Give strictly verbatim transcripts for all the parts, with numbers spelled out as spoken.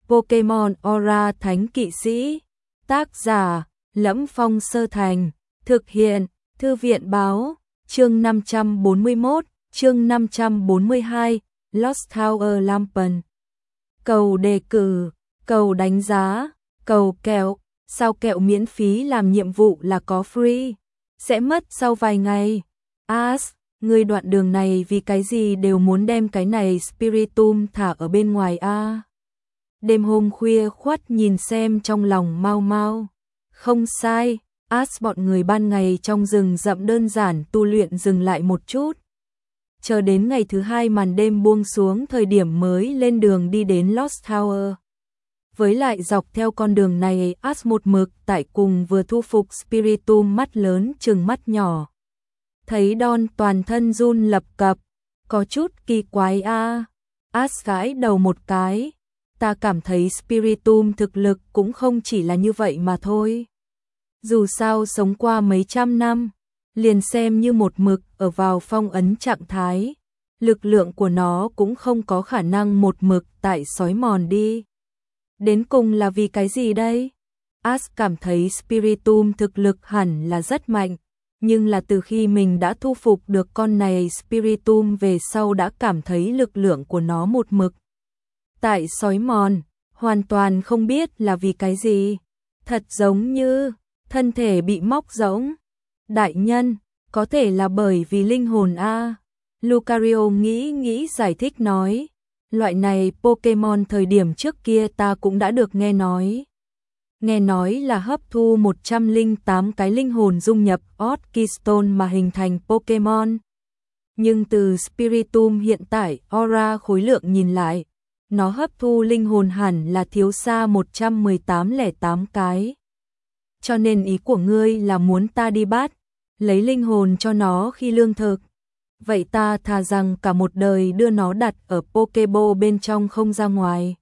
Pokemon Aura Thánh Kỵ Sĩ. Tác giả: Lẫm Phong Sơ Thành. Thực hiện: Thư viện báo. Chương năm trăm bốn mươi mốt, chương năm trăm bốn mươi hai, Lost Tower Lampen. Cầu đề cử, cầu đánh giá, cầu kẹo. Sao kẹo miễn phí làm nhiệm vụ là có free? Sẽ mất sau vài ngày. As, người đoạn đường này vì cái gì đều muốn đem cái này Spiritomb thả ở bên ngoài a? À? Đêm hôm khuya khoắt nhìn xem trong lòng mau mau. Không sai, As bọn người ban ngày trong rừng rậm đơn giản tu luyện dừng lại một chút. Chờ đến ngày thứ hai màn đêm buông xuống thời điểm mới lên đường đi đến Lost Tower. Với lại dọc theo con đường này As một mực tại cùng vừa thu phục Spiritomb mắt lớn chừng mắt nhỏ. Thấy Don toàn thân run lập cập, có chút kỳ quái a. À. As gãi đầu một cái, ta cảm thấy Spiritomb thực lực cũng không chỉ là như vậy mà thôi. Dù sao sống qua mấy trăm năm, liền xem như một mực ở vào phong ấn trạng thái, lực lượng của nó cũng không có khả năng một mực tại sói mòn đi. Đến cùng là vì cái gì đây? As cảm thấy Spiritomb thực lực hẳn là rất mạnh, nhưng là từ khi mình đã thu phục được con này Spiritomb về sau đã cảm thấy lực lượng của nó một mực tại sói mòn, hoàn toàn không biết là vì cái gì. Thật giống như thân thể bị móc rỗng. Đại nhân, có thể là bởi vì linh hồn a. À. Lucario nghĩ nghĩ giải thích nói, loại này Pokemon thời điểm trước kia ta cũng đã được nghe nói. Nghe nói là hấp thu một trăm lẻ tám cái linh hồn dung nhập Orchestone mà hình thành Pokemon. Nhưng từ Spiritomb hiện tại Aura khối lượng nhìn lại, nó hấp thu linh hồn hẳn là thiếu xa một trăm mười tám lẻ tám cái. Cho nên ý của ngươi là muốn ta đi bắt, lấy linh hồn cho nó khi lương thực. Vậy ta thà rằng cả một đời đưa nó đặt ở Pokéball bên trong không ra ngoài.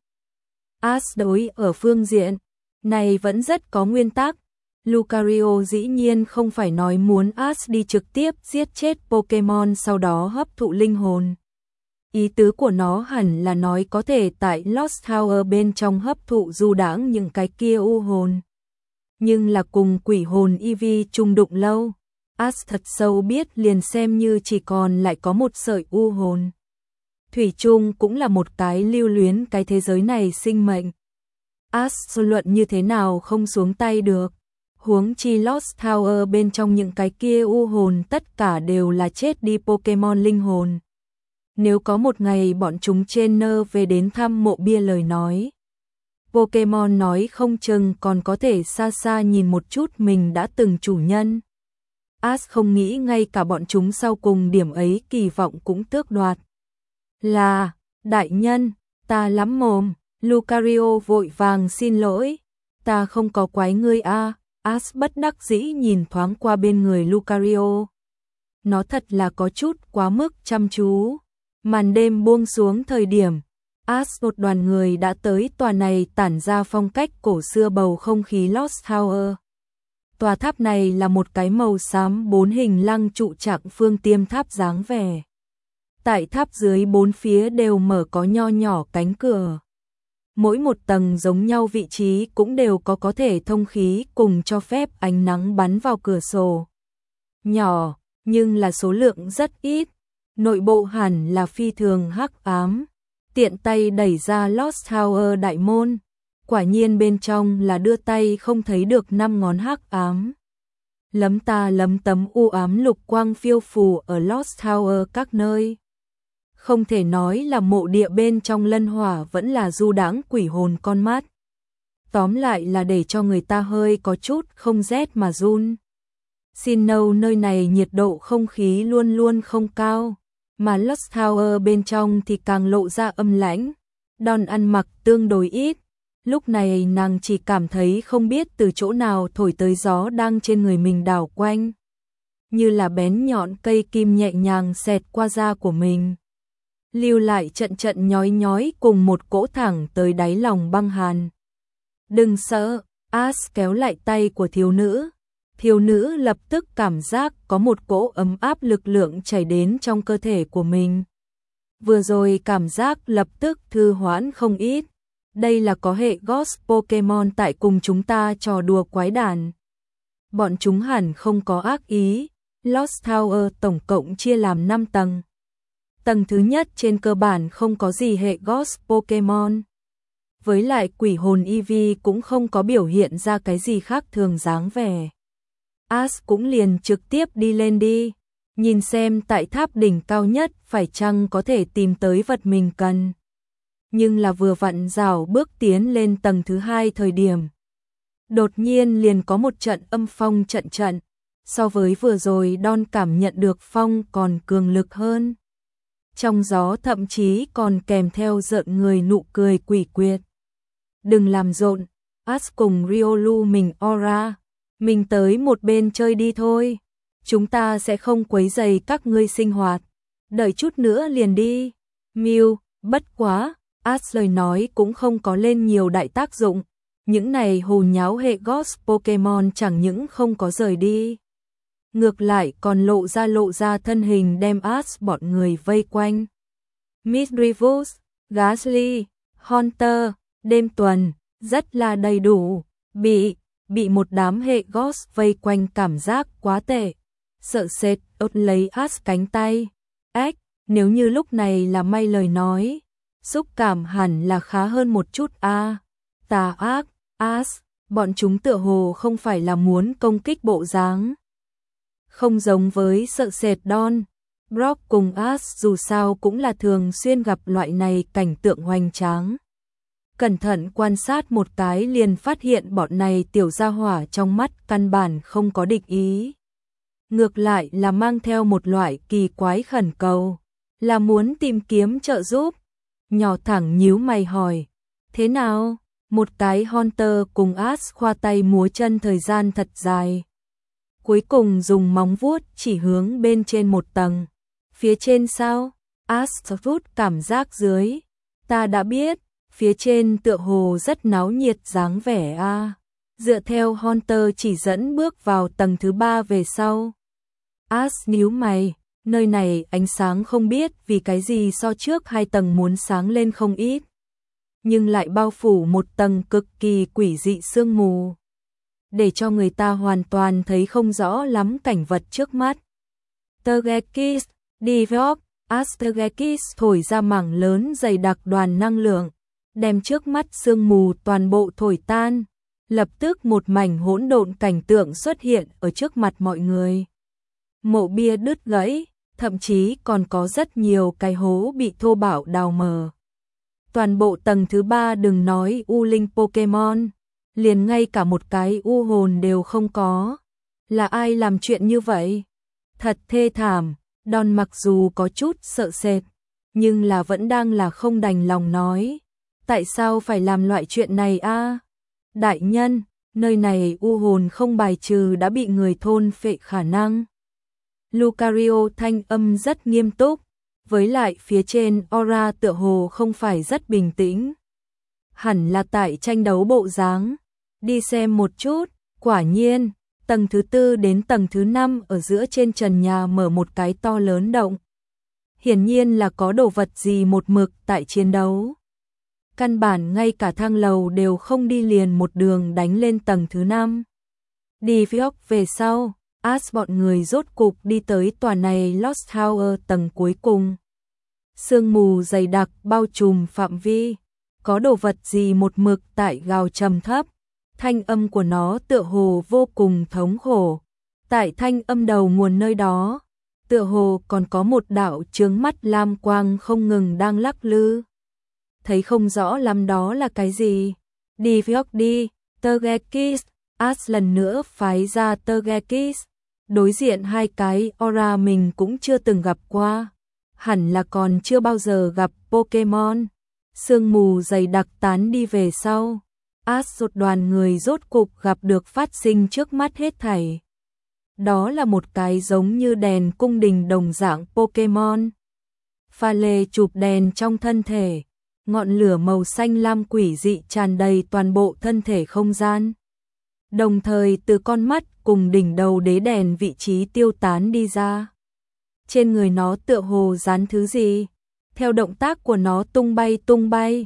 As đối ở phương diện này vẫn rất có nguyên tắc. Lucario dĩ nhiên không phải nói muốn As đi trực tiếp giết chết Pokemon sau đó hấp thụ linh hồn. Ý tứ của nó hẳn là nói có thể tại Lost Tower bên trong hấp thụ du đãng những cái kia u hồn. Nhưng là cùng quỷ hồn Eevee chung đụng lâu, As thật sâu biết liền xem như chỉ còn lại có một sợi u hồn. Thủy chung cũng là một cái lưu luyến cái thế giới này sinh mệnh. As luận như thế nào không xuống tay được. Huống chi Lost Tower bên trong những cái kia u hồn tất cả đều là chết đi Pokemon linh hồn. Nếu có một ngày bọn chúng trainer về đến thăm mộ bia lời nói, Pokemon nói không chừng còn có thể xa xa nhìn một chút mình đã từng chủ nhân. As không nghĩ ngay cả bọn chúng sau cùng điểm ấy kỳ vọng cũng tước đoạt. Là, đại nhân, ta lắm mồm. Lucario vội vàng xin lỗi. Ta không có quái ngươi a. À. As bất đắc dĩ nhìn thoáng qua bên người Lucario. Nó thật là có chút quá mức chăm chú. Màn đêm buông xuống thời điểm, As một đoàn người đã tới tòa này tản ra phong cách cổ xưa bầu không khí Lost Tower. Tòa tháp này là một cái màu xám bốn hình lăng trụ trạng phương tiêm tháp dáng vẻ. Tại tháp dưới bốn phía đều mở có nho nhỏ cánh cửa. Mỗi một tầng giống nhau vị trí cũng đều có có thể thông khí cùng cho phép ánh nắng bắn vào cửa sổ. Nhỏ, nhưng là số lượng rất ít. Nội bộ hẳn là phi thường hắc ám. Tiện tay đẩy ra Lost Tower đại môn. Quả nhiên bên trong là đưa tay không thấy được năm ngón hắc ám. Lấm ta lấm tấm u ám lục quang phiêu phù ở Lost Tower các nơi. Không thể nói là mộ địa bên trong lân hỏa vẫn là du đãng quỷ hồn con mắt. Tóm lại là để cho người ta hơi có chút không rét mà run. Sinnoh nơi này nhiệt độ không khí luôn luôn không cao, mà Lost Tower bên trong thì càng lộ ra âm lãnh. Don ăn mặc tương đối ít. Lúc này nàng chỉ cảm thấy không biết từ chỗ nào thổi tới gió đang trên người mình đảo quanh. Như là bén nhọn cây kim nhẹ nhàng xẹt qua da của mình. Lưu lại trận trận nhói nhói cùng một cỗ thẳng tới đáy lòng băng hàn. Đừng sợ, As kéo lại tay của thiếu nữ. Thiếu nữ lập tức cảm giác có một cỗ ấm áp lực lượng chảy đến trong cơ thể của mình. Vừa rồi cảm giác lập tức thư hoãn không ít. Đây là có hệ Ghost Pokemon tại cùng chúng ta trò đùa quái đản. Bọn chúng hẳn không có ác ý. Lost Tower tổng cộng chia làm năm tầng. Tầng thứ nhất trên cơ bản không có gì hệ Ghost Pokemon. Với lại quỷ hồn Eevee cũng không có biểu hiện ra cái gì khác thường dáng vẻ. Ash cũng liền trực tiếp đi lên đi. Nhìn xem tại tháp đỉnh cao nhất phải chăng có thể tìm tới vật mình cần. Nhưng là vừa vặn rảo bước tiến lên tầng thứ hai thời điểm. Đột nhiên liền có một trận âm phong trận trận. So với vừa rồi Don cảm nhận được phong còn cường lực hơn. Trong gió thậm chí còn kèm theo rợn người nụ cười quỷ quyệt. Đừng làm rộn, Ash cùng Riolu mình Aura. Mình tới một bên chơi đi thôi. Chúng ta sẽ không quấy rầy các ngươi sinh hoạt. Đợi chút nữa liền đi. Mew, bất quá, Ash lời nói cũng không có lên nhiều đại tác dụng. Những này hồ nháo hệ Ghost Pokemon chẳng những không có rời đi. Ngược lại còn lộ ra lộ ra thân hình đem Ash bọn người vây quanh. Misdreavus, Gastly, Haunter, đêm tuần, rất là đầy đủ. Bị, bị một đám hệ Ghost vây quanh cảm giác quá tệ. Sợ sệt, ốt lấy Ash cánh tay. Ếch, nếu như lúc này là may lời nói. Xúc cảm hẳn là khá hơn một chút a. À, tà ác, Ash, bọn chúng tựa hồ không phải là muốn công kích bộ dáng. Không giống với sợ sệt Don. Brock cùng Ash dù sao cũng là thường xuyên gặp loại này cảnh tượng hoành tráng. Cẩn thận quan sát một cái liền phát hiện bọn này tiểu gia hỏa trong mắt căn bản không có địch ý. Ngược lại là mang theo một loại kỳ quái khẩn cầu, là muốn tìm kiếm trợ giúp. Nhỏ thẳng nhíu mày hỏi, thế nào? Một cái Haunter cùng Ash khoa tay múa chân thời gian thật dài. Cuối cùng dùng móng vuốt chỉ hướng bên trên một tầng. Phía trên sao? Ash rút cảm giác dưới. Ta đã biết, phía trên tựa hồ rất náo nhiệt dáng vẻ a. À. Dựa theo Haunter chỉ dẫn bước vào tầng thứ ba về sau. Ash nhíu mày, nơi này ánh sáng không biết vì cái gì so trước hai tầng muốn sáng lên không ít. Nhưng lại bao phủ một tầng cực kỳ quỷ dị sương mù. Để cho người ta hoàn toàn thấy không rõ lắm cảnh vật trước mắt. Togekiss, Divok, Astergekiss thổi ra mảng lớn dày đặc đoàn năng lượng, đem trước mắt sương mù toàn bộ thổi tan. Lập tức một mảnh hỗn độn cảnh tượng xuất hiện ở trước mặt mọi người. Mộ bia đứt gãy, thậm chí còn có rất nhiều cái hố bị thô bạo đào mờ. Toàn bộ tầng thứ ba đừng nói u linh Pokemon, liền ngay cả một cái u hồn đều không có. Là ai làm chuyện như vậy? Thật thê thảm. Don mặc dù có chút sợ sệt, nhưng là vẫn đang là không đành lòng nói. Tại sao phải làm loại chuyện này a? À? Đại nhân, nơi này u hồn không bài trừ đã bị người thôn phệ khả năng. Lucario thanh âm rất nghiêm túc, với lại phía trên aura tựa hồ không phải rất bình tĩnh. Hẳn là tại tranh đấu bộ dáng. Đi xem một chút, quả nhiên, tầng thứ tư đến tầng thứ năm ở giữa trên trần nhà mở một cái to lớn động. Hiển nhiên là có đồ vật gì một mực tại chiến đấu. Căn bản ngay cả thang lầu đều không đi liền một đường đánh lên tầng thứ năm. Đi phía về sau, Ash bọn người rốt cục đi tới tòa này Lost Tower tầng cuối cùng. Sương mù dày đặc bao trùm phạm vi, có đồ vật gì một mực tại gào trầm thấp. Thanh âm của nó tựa hồ vô cùng thống khổ. Tại thanh âm đầu nguồn nơi đó, tựa hồ còn có một đạo chướng mắt lam quang không ngừng đang lắc lư. Thấy không rõ lắm đó là cái gì. Đi phía đi, Togekiss, Ash lần nữa phái ra Togekiss. Đối diện hai cái aura mình cũng chưa từng gặp qua. Hẳn là còn chưa bao giờ gặp Pokemon. Sương mù dày đặc tán đi về sau. Ash một đoàn người rốt cục gặp được phát sinh trước mắt hết thảy. Đó là một cái giống như đèn cung đình đồng dạng Pokemon. Pha lê chụp đèn trong thân thể. Ngọn lửa màu xanh lam quỷ dị tràn đầy toàn bộ thân thể không gian. Đồng thời từ con mắt cùng đỉnh đầu đế đèn vị trí tiêu tán đi ra. Trên người nó tựa hồ dán thứ gì. Theo động tác của nó tung bay tung bay.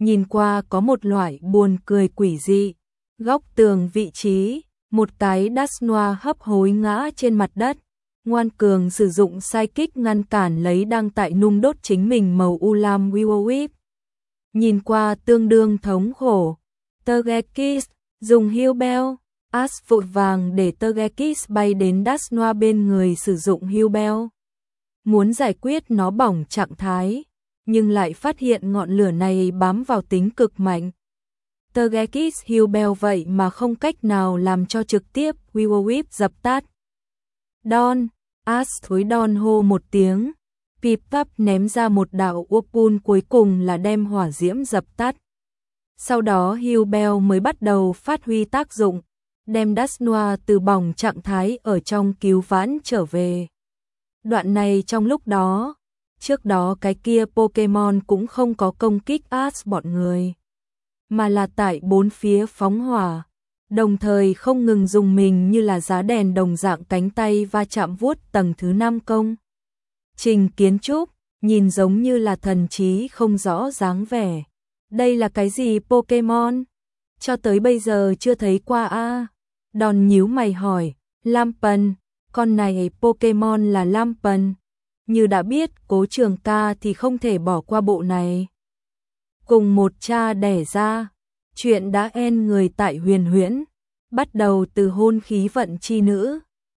nhìn qua có một loại buồn cười quỷ dị. Góc tường vị trí, một cái Dasnoa hấp hối ngã trên mặt đất. Ngoan Cường sử dụng sai kích ngăn cản lấy đang tại nung đốt chính mình màu u lam Weowip. Nhìn qua tương đương thống khổ. Togekiss dùng Heal Bell. Ash vội vàng để Togekiss bay đến Dasnoa bên người sử dụng Heal Bell. Muốn giải quyết nó bỏng trạng thái, nhưng lại phát hiện ngọn lửa này bám vào tính cực mạnh. Togekiss Heal Bell vậy mà không cách nào làm cho trực tiếp Weowip dập tắt. Don, Ash thối Don hô một tiếng. Piplup ném ra một đạo Whirlpool cuối cùng là đem hỏa diễm dập tắt. Sau đó Heal Bell mới bắt đầu phát huy tác dụng, đem Dasnoa từ bỏng trạng thái ở trong cứu vãn trở về. Đoạn này trong lúc đó, trước đó cái kia Pokemon cũng không có công kích Ash bọn người, mà là tại bốn phía phóng hỏa, đồng thời không ngừng dùng mình như là giá đèn đồng dạng cánh tay va chạm vuốt tầng thứ năm công. Trình kiến trúc, nhìn giống như là thần trí không rõ dáng vẻ. Đây là cái gì Pokemon? Cho tới bây giờ chưa thấy qua a. À? Đòn nhíu mày hỏi, Lampen, con này Pokemon là Lampen. Như đã biết Cố Trường Ca thì không thể bỏ qua bộ này. Cùng một cha đẻ ra, chuyện đã en người tại Huyền Huyễn, bắt đầu từ hôn khí vận chi nữ.